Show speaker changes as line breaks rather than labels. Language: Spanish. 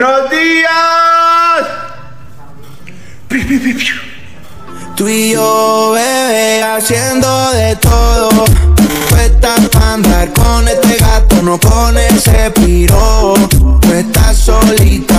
¡Buenos días!
Tú y yo, bebé, haciendo de todo. Tú estás pa' andar con este gato, no con ese piro. Tú estás solita